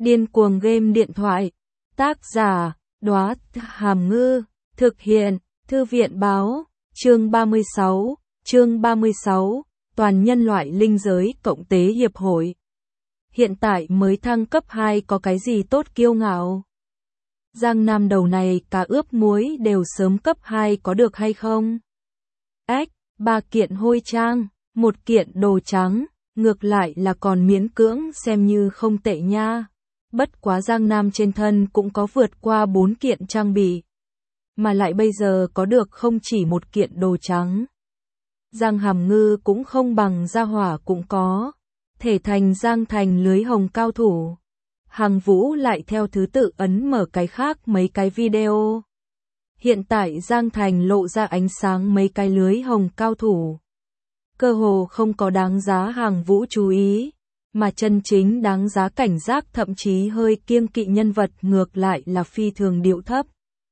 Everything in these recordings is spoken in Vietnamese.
Điên cuồng game điện thoại. Tác giả, Đóa Hàm Ngư. Thực hiện, Thư viện báo. Chương 36, Toàn nhân loại linh giới cộng tế hiệp hội. Hiện tại mới thăng cấp 2 có cái gì tốt kiêu ngạo. Giang Nam đầu này cá ướp muối đều sớm cấp 2 có được hay không? 3 kiện hôi trang, 1 kiện đồ trắng, ngược lại là còn miễn cưỡng xem như không tệ nha. Bất quá Giang Nam trên thân cũng có vượt qua 4 kiện trang bị. Mà lại bây giờ có được không chỉ 1 kiện đồ trắng. Giang Hàm Ngư cũng không bằng Gia Hỏa cũng có. Thể thành Giang Thành lưới hồng cao thủ. Hằng Vũ lại theo thứ tự ấn mở cái khác mấy cái video. Hiện tại Giang Thành lộ ra ánh sáng mấy cái lưới hồng cao thủ. Cơ hồ không có đáng giá Hằng Vũ chú ý, mà chân chính đáng giá cảnh giác thậm chí hơi kiêng kỵ nhân vật ngược lại là phi thường điệu thấp.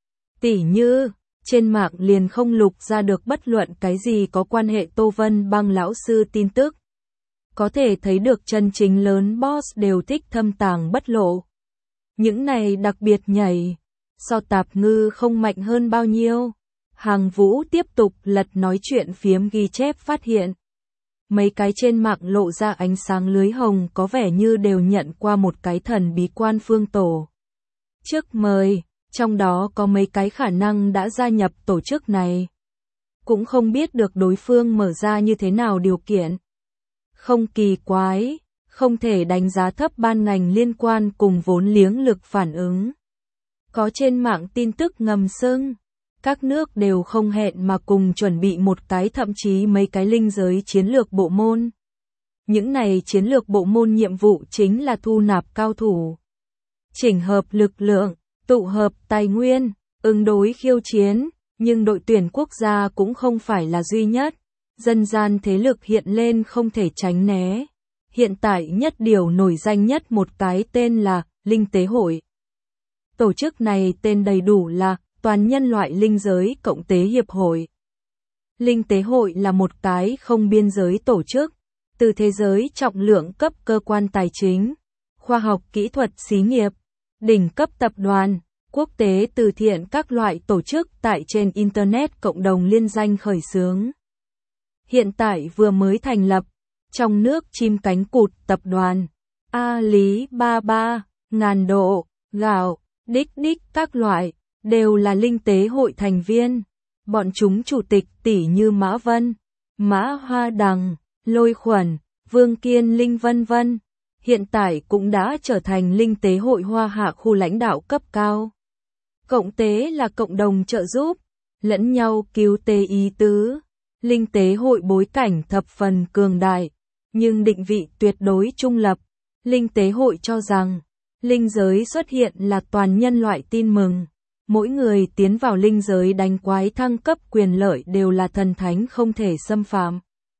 Tỉ như, trên mạng liền không lục ra được bất luận cái gì có quan hệ Tô Vân Băng lão sư tin tức. Có thể thấy được chân chính lớn boss đều thích thâm tàng bất lộ. Những này đặc biệt nhảy, so Tạp Ngư không mạnh hơn bao nhiêu. Hằng Vũ tiếp tục lật nói chuyện phiếm ghi chép phát hiện. Mấy cái trên mạng lộ ra ánh sáng lưới hồng có vẻ như đều nhận qua một cái thần bí quan phương tổ chức mời, trong đó có mấy cái khả năng đã gia nhập tổ chức này. Cũng không biết được đối phương mở ra như thế nào điều kiện. Không kỳ quái, không thể đánh giá thấp ban ngành liên quan cùng vốn liếng lực phản ứng. Có trên mạng tin tức ngầm sưng, các nước đều không hẹn mà cùng chuẩn bị một cái thậm chí mấy cái linh giới chiến lược bộ môn. Những này chiến lược bộ môn nhiệm vụ chính là thu nạp cao thủ, chỉnh hợp lực lượng, tụ hợp tài nguyên, ứng đối khiêu chiến, nhưng đội tuyển quốc gia cũng không phải là duy nhất. Dân gian thế lực hiện lên không thể tránh né. Hiện tại nhất điều nổi danh nhất một cái tên là Linh Tế Hội. Tổ chức này tên đầy đủ là Toàn nhân loại linh giới cộng tế hiệp hội. Linh Tế Hội là một cái không biên giới tổ chức, từ thế giới trọng lượng cấp cơ quan tài chính, khoa học kỹ thuật xí nghiệp, đỉnh cấp tập đoàn, quốc tế từ thiện các loại tổ chức tại trên Internet cộng đồng liên danh khởi xướng. Hiện tại vừa mới thành lập, trong nước chim cánh cụt tập đoàn, Alibaba, Ngàn Độ, Gạo, Đích các loại, đều là Linh Tế Hội thành viên. Bọn chúng chủ tịch tỷ như Mã Vân, Mã Hoa Đằng, Lôi Khuẩn, Vương Kiên Linh vân vân, hiện tại cũng đã trở thành Linh Tế Hội Hoa Hạ khu lãnh đạo cấp cao. Cộng tế là cộng đồng trợ giúp, lẫn nhau cứu tế ý tứ. Linh Tế Hội bối cảnh thập phần cường đại, nhưng định vị tuyệt đối trung lập. Linh Tế Hội cho rằng, linh giới xuất hiện là toàn nhân loại tin mừng. Mỗi người tiến vào linh giới đánh quái thăng cấp quyền lợi đều là thần thánh không thể xâm phạm.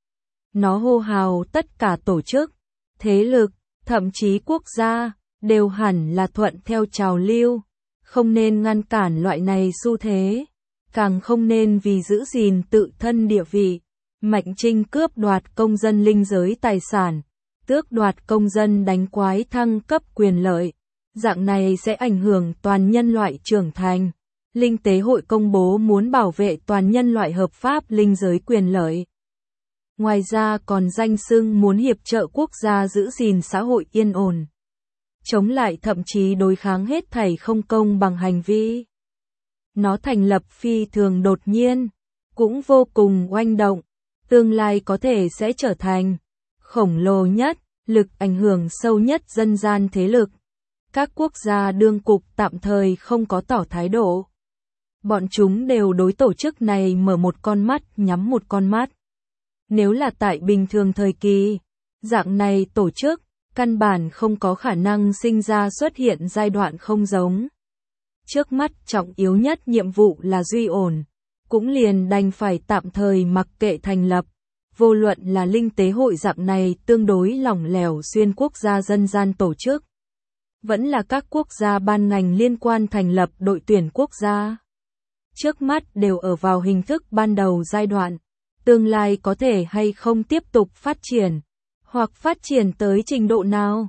Nó hô hào tất cả tổ chức, thế lực, thậm chí quốc gia, đều hẳn là thuận theo trào lưu. Không nên ngăn cản loại này xu thế. Càng không nên vì giữ gìn tự thân địa vị, mạnh trinh cướp đoạt công dân linh giới tài sản, tước đoạt công dân đánh quái thăng cấp quyền lợi. Dạng này sẽ ảnh hưởng toàn nhân loại trưởng thành. Linh Tế Hội công bố muốn bảo vệ toàn nhân loại hợp pháp linh giới quyền lợi. Ngoài ra còn danh xưng muốn hiệp trợ quốc gia giữ gìn xã hội yên ổn. Chống lại thậm chí đối kháng hết thảy không công bằng hành vi. Nó thành lập phi thường đột nhiên, cũng vô cùng oanh động, tương lai có thể sẽ trở thành khổng lồ nhất, lực ảnh hưởng sâu nhất dân gian thế lực. Các quốc gia đương cục tạm thời không có tỏ thái độ. Bọn chúng đều đối tổ chức này mở một con mắt nhắm một con mắt. Nếu là tại bình thường thời kỳ, dạng này tổ chức, căn bản không có khả năng sinh ra xuất hiện giai đoạn không giống. Trước mắt trọng yếu nhất nhiệm vụ là duy ổn, cũng liền đành phải tạm thời mặc kệ thành lập. Vô luận là Linh Tế Hội dạng này tương đối lỏng lẻo xuyên quốc gia dân gian tổ chức, vẫn là các quốc gia ban ngành liên quan thành lập đội tuyển quốc gia. Trước mắt đều ở vào hình thức ban đầu giai đoạn, tương lai có thể hay không tiếp tục phát triển, hoặc phát triển tới trình độ nào,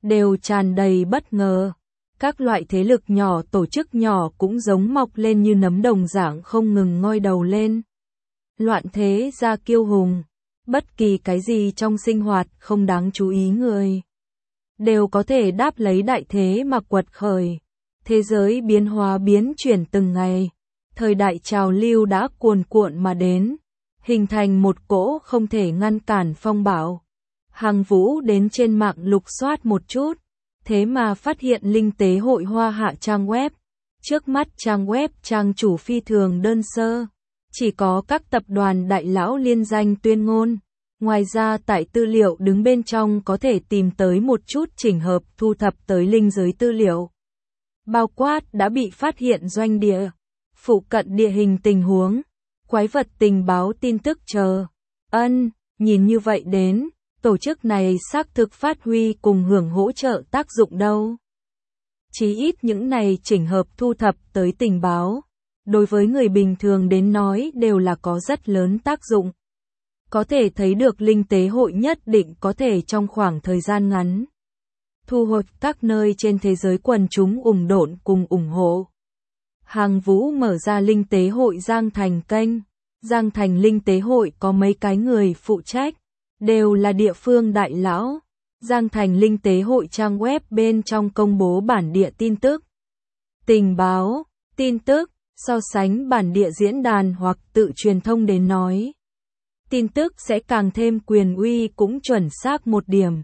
đều tràn đầy bất ngờ. Các loại thế lực nhỏ, tổ chức nhỏ cũng giống mọc lên như nấm đồng dạng không ngừng ngoi đầu lên. Loạn thế ra kiêu hùng, bất kỳ cái gì trong sinh hoạt không đáng chú ý người đều có thể đáp lấy đại thế mà quật khởi. Thế giới biến hóa biến chuyển từng ngày, thời đại trào lưu đã cuồn cuộn mà đến, hình thành một cỗ không thể ngăn cản phong bạo. Hàng Vũ đến trên mạng lục soát một chút, thế mà phát hiện Linh Tế Hội Hoa Hạ trang web. Trước mắt trang web trang chủ phi thường đơn sơ, chỉ có các tập đoàn đại lão liên danh tuyên ngôn. Ngoài ra tại tư liệu đứng bên trong có thể tìm tới một chút chỉnh hợp thu thập tới linh giới tư liệu. Bao quát đã bị phát hiện doanh địa, phụ cận địa hình tình huống, quái vật tình báo tin tức chờ. Nhìn như vậy đến, tổ chức này xác thực phát huy cùng hưởng hỗ trợ tác dụng đâu. Chí ít những này chỉnh hợp thu thập tới tình báo, đối với người bình thường đến nói đều là có rất lớn tác dụng. Có thể thấy được Linh Tế Hội nhất định có thể trong khoảng thời gian ngắn thu hút các nơi trên thế giới quần chúng ủng độn cùng ủng hộ. Hàng Vũ mở ra Linh Tế Hội Giang Thành kênh. Giang Thành Linh Tế Hội có mấy cái người phụ trách, đều là địa phương đại lão. Giang Thành Linh Tế Hội trang web bên trong công bố bản địa tin tức, tình báo, tin tức, so sánh bản địa diễn đàn hoặc tự truyền thông đến nói. Tin tức sẽ càng thêm quyền uy cũng chuẩn xác một điểm.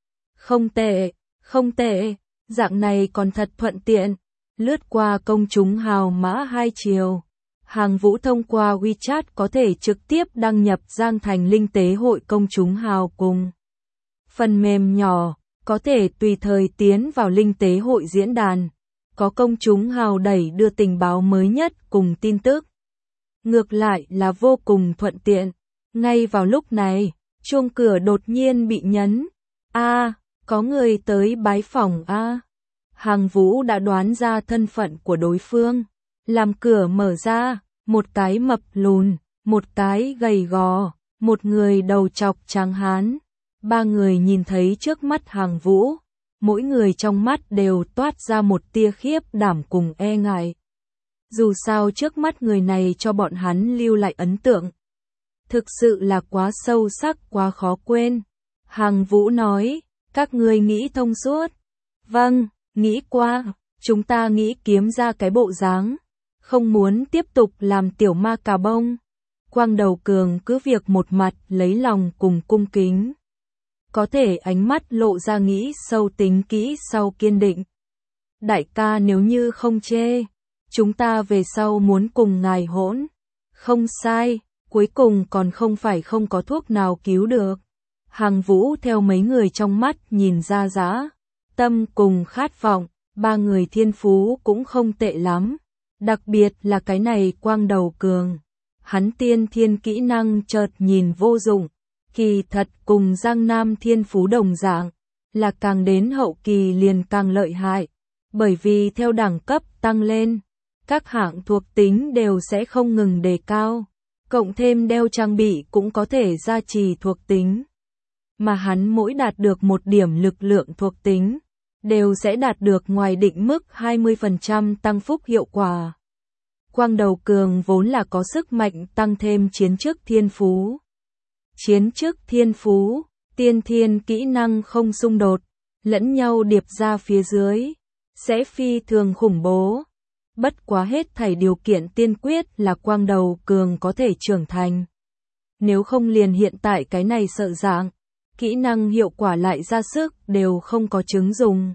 Không tệ, dạng này còn thật thuận tiện. Lướt qua công chúng hào mã hai chiều. Hàng Vũ thông qua WeChat có thể trực tiếp đăng nhập Giang Thành Linh Tế Hội công chúng hào cùng phần mềm nhỏ, có thể tùy thời tiến vào Linh Tế Hội diễn đàn. Có công chúng hào đẩy đưa tình báo mới nhất cùng tin tức. Ngược lại là vô cùng thuận tiện. Ngay vào lúc này, chuông cửa đột nhiên bị nhấn. Có người tới bái phỏng a. Hàng Vũ đã đoán ra thân phận của đối phương. Làm cửa mở ra, một cái mập lùn, một cái gầy gò, một người đầu trọc trắng hán. Ba người nhìn thấy trước mắt Hàng Vũ, mỗi người trong mắt đều toát ra một tia khiếp đảm cùng e ngại. Dù sao trước mắt người này cho bọn hắn lưu lại ấn tượng thực sự là quá sâu sắc, quá khó quên. Hàng Vũ nói, các ngươi nghĩ thông suốt. Vâng, nghĩ qua, chúng ta nghĩ kiếm ra cái bộ dáng, không muốn tiếp tục làm tiểu ma cà bông. Quang Đầu Cường cứ việc một mặt lấy lòng cùng cung kính. Có thể ánh mắt lộ ra nghĩ sâu tính kỹ sau kiên định. Đại ca nếu như không chê, chúng ta về sau muốn cùng ngài hỗn. Không sai, cuối cùng còn không phải không có thuốc nào cứu được. Hàng Vũ theo mấy người trong mắt nhìn ra dã tâm cùng khát vọng, ba người thiên phú cũng không tệ lắm. Đặc biệt là cái này Quang Đầu Cường. Hắn tiên thiên kỹ năng chợt nhìn vô dụng. Kỳ thật cùng Giang Nam thiên phú đồng dạng, là càng đến hậu kỳ liền càng lợi hại. Bởi vì theo đẳng cấp tăng lên, các hạng thuộc tính đều sẽ không ngừng đề cao. Cộng thêm đeo trang bị cũng có thể gia trì thuộc tính. Mà hắn mỗi đạt được một điểm lực lượng thuộc tính, đều sẽ đạt được ngoài định mức 20% tăng phúc hiệu quả. Quang Đầu Cường vốn là có sức mạnh tăng thêm chiến chức thiên phú. Chiến chức thiên phú, tiên thiên kỹ năng không xung đột, lẫn nhau điệp ra phía dưới, sẽ phi thường khủng bố. Bất quá hết thảy điều kiện tiên quyết là Quang Đầu Cường có thể trưởng thành. Nếu không liền hiện tại cái này sợ dạng, kỹ năng hiệu quả lại ra sức đều không có chứng dùng.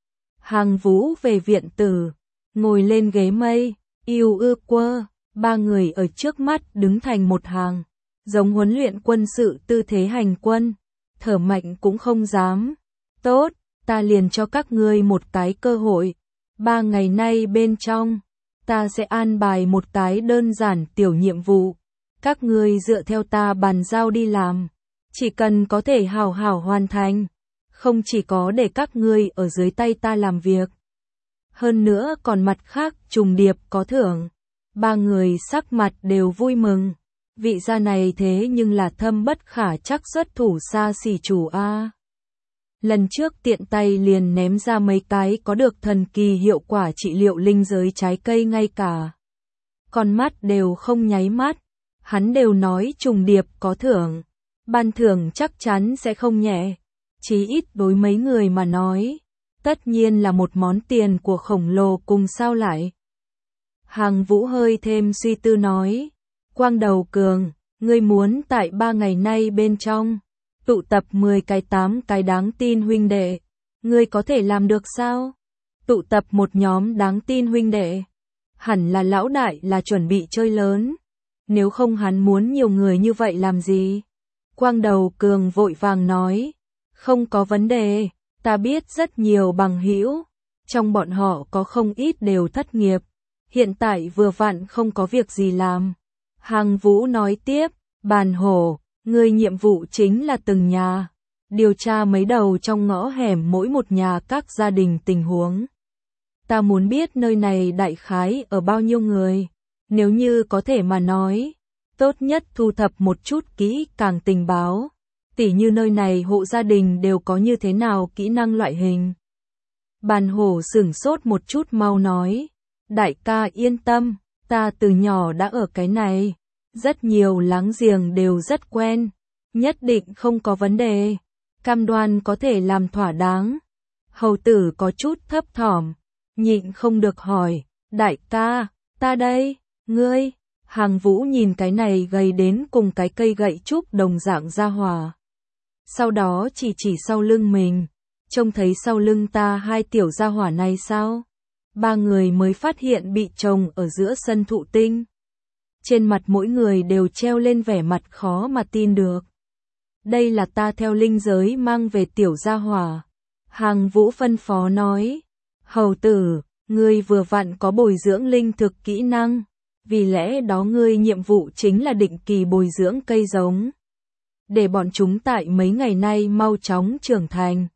Hàng Vũ về viện tử, ngồi lên ghế mây, yêu ư quơ, ba người ở trước mắt đứng thành một hàng, giống huấn luyện quân sự tư thế hành quân, thở mạnh cũng không dám. Tốt, ta liền cho các ngươi một cái cơ hội. 3 ngày nay bên trong, ta sẽ an bài một cái đơn giản tiểu nhiệm vụ. Các ngươi dựa theo ta bàn giao đi làm. Chỉ cần có thể hào hào hoàn thành. Không chỉ có để các ngươi ở dưới tay ta làm việc. Hơn nữa còn mặt khác trùng điệp có thưởng. 3 người sắc mặt đều vui mừng. Vị gia này thế nhưng là thâm bất khả chắc xuất thủ xa xỉ chủ a. Lần trước tiện tay liền ném ra mấy cái có được thần kỳ hiệu quả trị liệu linh giới trái cây, ngay cả con mắt đều không nháy mắt. Hắn đều nói trùng điệp có thưởng, ban thưởng chắc chắn sẽ không nhẹ, chí ít đối mấy người mà nói, tất nhiên là một món tiền của khổng lồ cùng sao lại. Hàng Vũ hơi thêm suy tư nói, Quang Đầu Cường, ngươi muốn tại 3 ngày nay bên trong tụ tập 10 cái 8 cái đáng tin huynh đệ, ngươi có thể làm được sao? Tụ tập một nhóm đáng tin huynh đệ, hẳn là lão đại là chuẩn bị chơi lớn, nếu không hắn muốn nhiều người như vậy làm gì? Quang Đầu Cường vội vàng nói, không có vấn đề, ta biết rất nhiều bằng hữu, trong bọn họ có không ít đều thất nghiệp, hiện tại vừa vặn không có việc gì làm. Hàng Vũ nói tiếp, Bàn Hổ, ngươi nhiệm vụ chính là từng nhà điều tra mấy đầu trong ngõ hẻm mỗi một nhà các gia đình tình huống. Ta muốn biết nơi này đại khái ở bao nhiêu người, nếu như có thể mà nói, tốt nhất thu thập một chút kỹ càng tình báo, tỉ như nơi này hộ gia đình đều có như thế nào kỹ năng loại hình. Bàn Hổ sửng sốt một chút mau nói, đại ca yên tâm, ta từ nhỏ đã ở cái này, rất nhiều láng giềng đều rất quen, nhất định không có vấn đề, cam đoan có thể làm thỏa đáng. Hầu tử có chút thấp thỏm, nhịn không được hỏi, đại ca, ta đây, ngươi? Hàng Vũ nhìn cái này gầy đến cùng cái cây gậy trúc đồng dạng ra hỏa. Sau đó chỉ sau lưng mình, trông thấy sau lưng ta hai tiểu gia hỏa này sao? Ba người mới phát hiện bị trồng ở giữa sân thụ tinh. Trên mặt mỗi người đều treo lên vẻ mặt khó mà tin được. Đây là ta theo linh giới mang về tiểu gia hỏa. Hàng Vũ phân phó nói, hầu tử, ngươi vừa vặn có bồi dưỡng linh thực kỹ năng, vì lẽ đó ngươi nhiệm vụ chính là định kỳ bồi dưỡng cây giống, để bọn chúng tại mấy ngày nay mau chóng trưởng thành.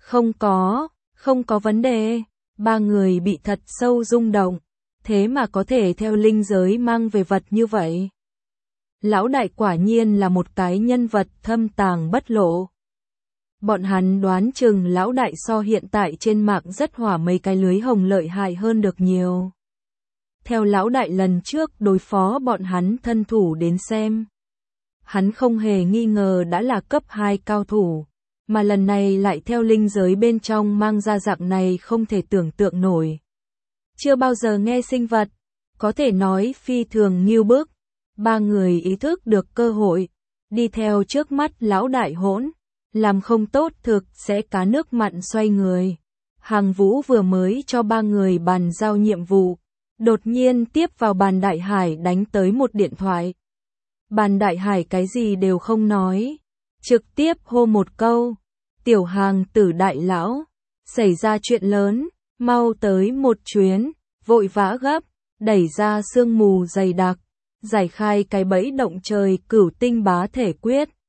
Không có vấn đề. Ba người bị thật sâu rung động, thế mà có thể theo linh giới mang về vật như vậy. Lão đại quả nhiên là một cái nhân vật thâm tàng bất lộ. Bọn hắn đoán chừng lão đại so hiện tại trên mạng rất hỏa mấy cái lưới hồng lợi hại hơn được nhiều. Theo lão đại lần trước đối phó bọn hắn thân thủ đến xem, hắn không hề nghi ngờ đã là cấp 2 cao thủ, mà lần này lại theo linh giới bên trong mang ra dạng này không thể tưởng tượng nổi. Chưa bao giờ nghe sinh vật, có thể nói phi thường nghiêu bức. Ba người ý thức được cơ hội, đi theo trước mắt lão đại hỗn, làm không tốt thực sẽ cá nước mặn xoay người. Hàng Vũ vừa mới cho ba người bàn giao nhiệm vụ, đột nhiên tiếp vào Bàn Đại Hải đánh tới một điện thoại. Bàn Đại Hải cái gì đều không nói, trực tiếp hô một câu, tiểu Hàng tử đại lão, xảy ra chuyện lớn, mau tới một chuyến, vội vã gấp, đẩy ra sương mù dày đặc, giải khai cái bẫy động trời Cửu Tinh Bá Thể Quyết.